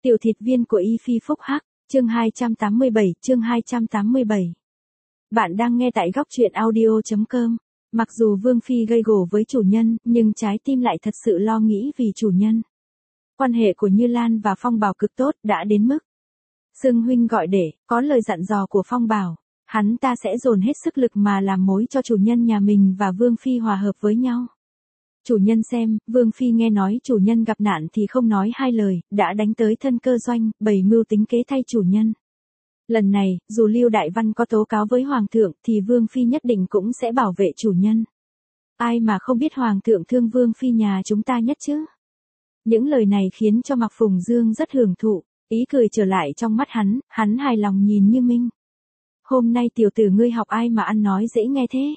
Tiểu thịt viên của Y Phi Phúc Hắc, chương 287. Bạn đang nghe tại góc truyện audio.com. Mặc dù Vương Phi gây gổ với chủ nhân, nhưng trái tim lại thật sự lo nghĩ vì chủ nhân. Quan hệ của Như Lan và Phong Bảo cực tốt, đã đến mức Sương huynh gọi để, có lời dặn dò của Phong Bảo, hắn ta sẽ dồn hết sức lực mà làm mối cho chủ nhân nhà mình và Vương Phi hòa hợp với nhau. Chủ nhân xem, Vương Phi nghe nói chủ nhân gặp nạn thì không nói hai lời, đã đánh tới thân cơ doanh, bày mưu tính kế thay chủ nhân. Lần này, dù Lưu Đại Văn có tố cáo với Hoàng thượng thì Vương Phi nhất định cũng sẽ bảo vệ chủ nhân. Ai mà không biết Hoàng thượng thương Vương Phi nhà chúng ta nhất chứ? Những lời này khiến cho Mạc Phùng Dương rất hưởng thụ, ý cười trở lại trong mắt hắn hài lòng nhìn Như Minh. Hôm nay tiểu tử ngươi học ai mà ăn nói dễ nghe thế?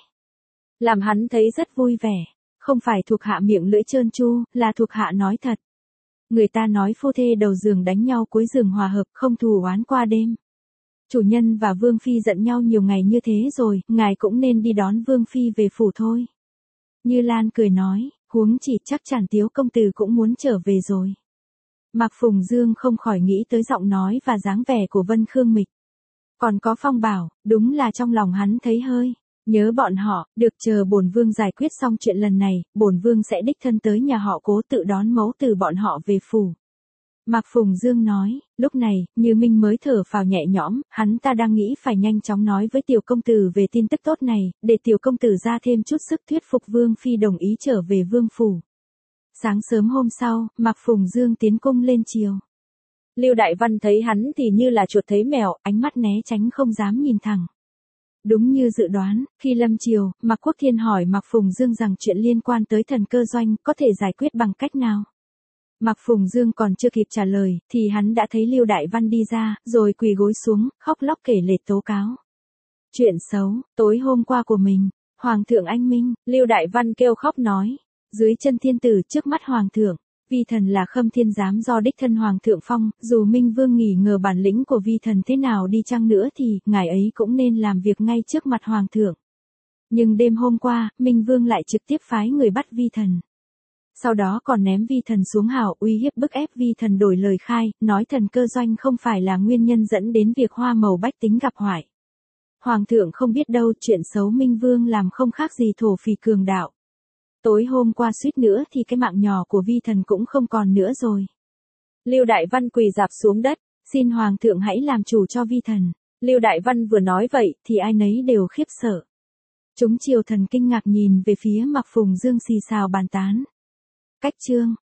Làm hắn thấy rất vui vẻ. Không phải thuộc hạ miệng lưỡi trơn tru, là thuộc hạ nói thật. Người ta nói phu thê đầu giường đánh nhau cuối giường hòa hợp, không thù oán qua đêm. Chủ nhân và Vương Phi giận nhau nhiều ngày như thế rồi, ngài cũng nên đi đón Vương Phi về phủ thôi. Như Lan cười nói, huống chỉ chắc chắn Tiếu công tử cũng muốn trở về rồi. Mạc Phùng Dương không khỏi nghĩ tới giọng nói và dáng vẻ của Vân Khương Mịch. Còn có Phong Bảo, đúng là trong lòng hắn thấy hơi nhớ bọn họ, được chờ bổn vương giải quyết xong chuyện lần này, bổn vương sẽ đích thân tới nhà họ Cố tự đón mẫu từ bọn họ về phủ. Mạc Phùng Dương nói, lúc này, Như Minh mới thở phào nhẹ nhõm, hắn ta đang nghĩ phải nhanh chóng nói với tiểu công tử về tin tức tốt này, để tiểu công tử ra thêm chút sức thuyết phục Vương Phi đồng ý trở về vương phủ. Sáng sớm hôm sau, Mạc Phùng Dương tiến cung lên chiều. Lưu Đại Văn thấy hắn thì như là chuột thấy mèo, ánh mắt né tránh không dám nhìn thẳng. Đúng như dự đoán, khi lâm chiều, Mạc Quốc Thiên hỏi Mạc Phùng Dương rằng chuyện liên quan tới thần cơ doanh có thể giải quyết bằng cách nào. Mạc Phùng Dương còn chưa kịp trả lời, thì hắn đã thấy Lưu Đại Văn đi ra, rồi quỳ gối xuống, khóc lóc kể lể tố cáo. Chuyện xấu, tối hôm qua của mình, Hoàng thượng anh minh, Lưu Đại Văn kêu khóc nói, dưới chân thiên tử trước mắt Hoàng thượng. Vi thần là Khâm Thiên Giám do đích thân Hoàng thượng phong, dù Minh Vương nghỉ ngờ bản lĩnh của vi thần thế nào đi chăng nữa thì, ngài ấy cũng nên làm việc ngay trước mặt Hoàng thượng. Nhưng đêm hôm qua, Minh Vương lại trực tiếp phái người bắt vi thần. Sau đó còn ném vi thần xuống hào uy hiếp bức ép vi thần đổi lời khai, nói thần cơ doanh không phải là nguyên nhân dẫn đến việc hoa màu bách tính gặp hoại. Hoàng thượng không biết đâu, chuyện xấu Minh Vương làm không khác gì thổ phỉ cường đạo. Tối hôm qua suýt nữa thì cái mạng nhỏ của vi thần cũng không còn nữa rồi. Lưu Đại Văn quỳ rạp xuống đất, xin Hoàng thượng hãy làm chủ cho vi thần. Lưu Đại Văn vừa nói vậy thì ai nấy đều khiếp sợ. Chúng triều thần kinh ngạc nhìn về phía Mạc Phùng Dương xì xào bàn tán. Cách chương